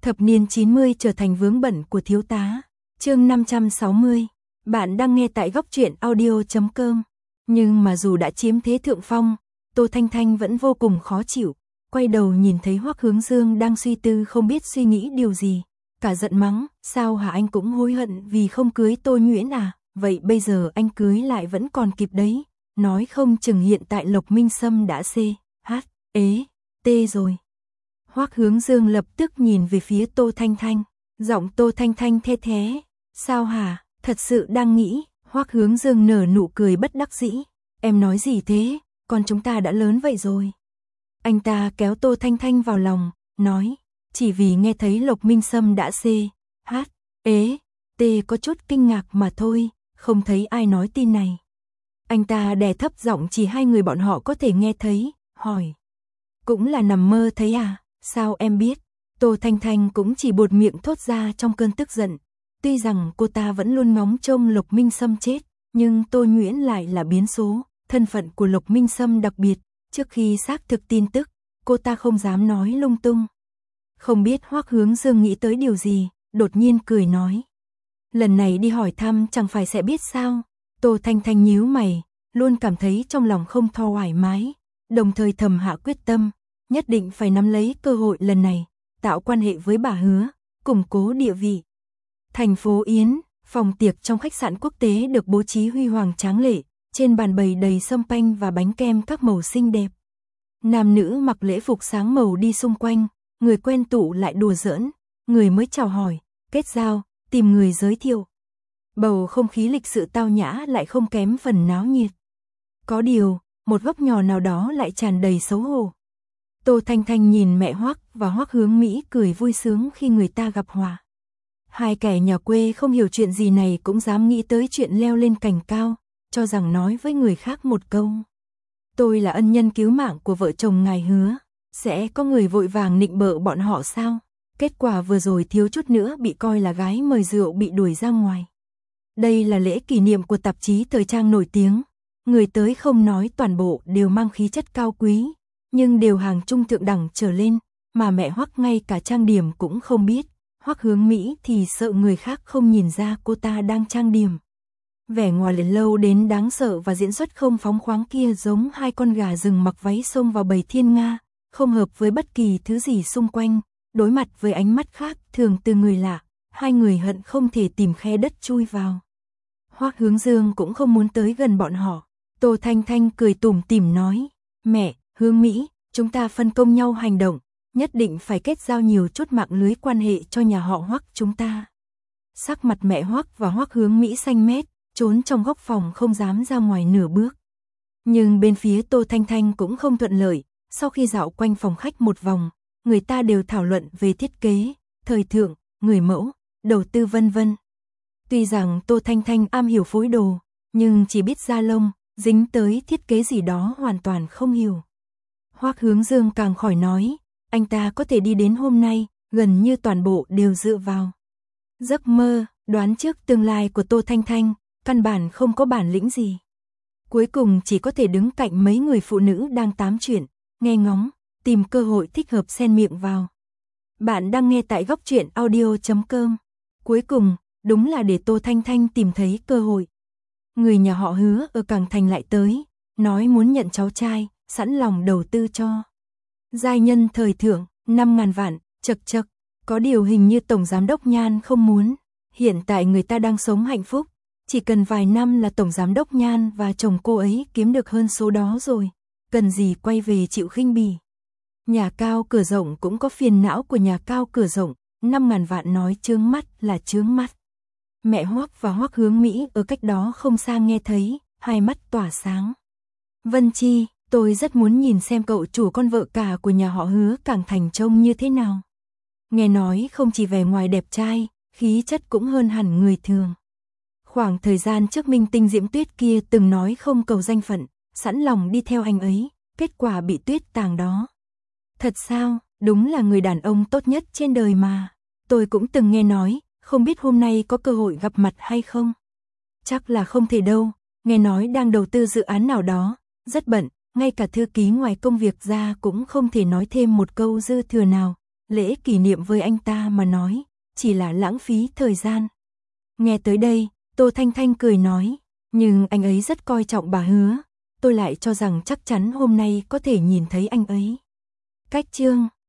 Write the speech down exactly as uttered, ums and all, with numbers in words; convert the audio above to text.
Thập niên chín mươi trở thành vướng bận của thiếu tá. Chương năm trăm sáu mươi. Bạn đang nghe tại góc truyện audio chấm com. Nhưng mà dù đã chiếm thế thượng phong, Tô Thanh Thanh vẫn vô cùng khó chịu. Quay đầu nhìn thấy Hoắc Hướng Dương đang suy tư không biết suy nghĩ điều gì. Cả giận mắng, sao hả, anh cũng hối hận vì không cưới Tô Nhuyễn à? Vậy bây giờ anh cưới lại vẫn còn kịp đấy. Nói không chừng hiện tại Lộc Minh Sâm đã C, H, ế, T rồi. Hoắc Hướng Dương lập tức nhìn về phía Tô Thanh Thanh. Giọng Tô Thanh Thanh the thế. Sao hả, thật sự đang nghĩ. Hoắc Hướng Dương nở nụ cười bất đắc dĩ. Em nói gì thế, con chúng ta đã lớn vậy rồi. Anh ta kéo Tô Thanh Thanh vào lòng, nói. Chỉ vì nghe thấy Lộc Minh Sâm đã C, H, ế, T có chút kinh ngạc mà thôi, không thấy ai nói tin này. Anh ta đè thấp giọng chỉ hai người bọn họ có thể nghe thấy, hỏi. Cũng là nằm mơ thấy à, sao em biết? Tô Thanh Thanh cũng chỉ buột miệng thốt ra trong cơn tức giận. Tuy rằng cô ta vẫn luôn ngóng trông Lộc Minh Sâm chết, nhưng Tô Nhuyễn lại là biến số, thân phận của Lộc Minh Sâm đặc biệt. Trước khi xác thực tin tức, cô ta không dám nói lung tung. Không biết Hoắc Hướng Dương nghĩ tới điều gì, đột nhiên cười nói. Lần này đi hỏi thăm chẳng phải sẽ biết sao? Tô Thanh Thanh nhíu mày, luôn cảm thấy trong lòng không thoải mái, đồng thời thầm hạ quyết tâm, nhất định phải nắm lấy cơ hội lần này, tạo quan hệ với bà Hứa, củng cố địa vị. Thành phố Yến, phòng tiệc trong khách sạn quốc tế được bố trí huy hoàng tráng lệ, trên bàn bày đầy sâm panh và bánh kem các màu xinh đẹp. Nam nữ mặc lễ phục sáng màu đi xung quanh, người quen tụ lại đùa giỡn, người mới chào hỏi, kết giao, tìm người giới thiệu. Bầu không khí lịch sự tao nhã lại không kém phần náo nhiệt. Có điều, một góc nhỏ nào đó lại tràn đầy xấu hổ. Tô Thanh Thanh nhìn mẹ Hoắc và Hoắc Hướng Mỹ cười vui sướng khi người ta gặp hòa. Hai kẻ nhà quê không hiểu chuyện gì này cũng dám nghĩ tới chuyện leo lên cành cao, cho rằng nói với người khác một câu. Tôi là ân nhân cứu mạng của vợ chồng ngài Hứa, sẽ có người vội vàng nịnh bợ bọn họ sao? Kết quả vừa rồi thiếu chút nữa bị coi là gái mời rượu bị đuổi ra ngoài. Đây là lễ kỷ niệm của tạp chí thời trang nổi tiếng, người tới không nói toàn bộ đều mang khí chất cao quý, nhưng đều hàng trung thượng đẳng trở lên, mà mẹ Hoắc ngay cả trang điểm cũng không biết. Hoắc Hướng Mỹ thì sợ người khác không nhìn ra cô ta đang trang điểm. Vẻ ngoài liền lâu đến đáng sợ và diễn xuất không phóng khoáng kia giống hai con gà rừng mặc váy xông vào bầy thiên nga, không hợp với bất kỳ thứ gì xung quanh, đối mặt với ánh mắt khác thường từ người lạ, hai người hận không thể tìm khe đất chui vào. Hoắc Hướng Dương cũng không muốn tới gần bọn họ. Tô Thanh Thanh cười tủm tỉm nói, mẹ, Hướng Mỹ, chúng ta phân công nhau hành động, nhất định phải kết giao nhiều chút mạng lưới quan hệ cho nhà họ Hoắc chúng ta. Sắc mặt mẹ Hoắc và Hoắc Hướng Mỹ xanh mét, trốn trong góc phòng không dám ra ngoài nửa bước. Nhưng bên phía Tô Thanh Thanh cũng không thuận lợi, sau khi dạo quanh phòng khách một vòng, người ta đều thảo luận về thiết kế, thời thượng, người mẫu, đầu tư vân vân. Tuy rằng Tô Thanh Thanh am hiểu phối đồ, nhưng chỉ biết da lông, dính tới thiết kế gì đó hoàn toàn không hiểu. Hoắc Hướng Dương càng khỏi nói, anh ta có thể đi đến hôm nay, gần như toàn bộ đều dựa vào giấc mơ, đoán trước tương lai của Tô Thanh Thanh, căn bản không có bản lĩnh gì. Cuối cùng chỉ có thể đứng cạnh mấy người phụ nữ đang tám chuyện, nghe ngóng, tìm cơ hội thích hợp xen miệng vào. Bạn đang nghe tại góc truyện audio chấm com. Cuối cùng, đúng là để Tô Thanh Thanh tìm thấy cơ hội. Người nhà họ Hứa ở Cảng Thành lại tới, nói muốn nhận cháu trai, sẵn lòng đầu tư cho. Giai nhân thời thượng, năm ngàn vạn, chật chật, có điều hình như Tổng Giám đốc Nhan không muốn. Hiện tại người ta đang sống hạnh phúc, chỉ cần vài năm là Tổng Giám đốc Nhan và chồng cô ấy kiếm được hơn số đó rồi, cần gì quay về chịu khinh bỉ. Nhà cao cửa rộng cũng có phiền não của nhà cao cửa rộng, năm ngàn vạn nói chướng mắt là chướng mắt. Mẹ Hoắc và Hoắc Hướng Mỹ ở cách đó không xa nghe thấy, hai mắt tỏa sáng. Vân Chi, tôi rất muốn nhìn xem cậu chủ con vợ cả của nhà họ Hứa Cảng Thành trông như thế nào. Nghe nói không chỉ vẻ ngoài đẹp trai, khí chất cũng hơn hẳn người thường. Khoảng thời gian trước Minh Tinh Diễm Tuyết kia từng nói không cầu danh phận, sẵn lòng đi theo anh ấy, kết quả bị Tuyết tàng đó. Thật sao, đúng là người đàn ông tốt nhất trên đời mà. Tôi cũng từng nghe nói, không biết hôm nay có cơ hội gặp mặt hay không. Chắc là không thể đâu, nghe nói đang đầu tư dự án nào đó, rất bận, ngay cả thư ký ngoài công việc ra cũng không thể nói thêm một câu dư thừa nào. lễ kỷ niệm với anh ta mà nói, chỉ là lãng phí thời gian. Nghe tới đây, Tô Thanh Thanh cười nói, nhưng anh ấy rất coi trọng bà Hứa, tôi lại cho rằng chắc chắn hôm nay có thể nhìn thấy anh ấy. Cách chương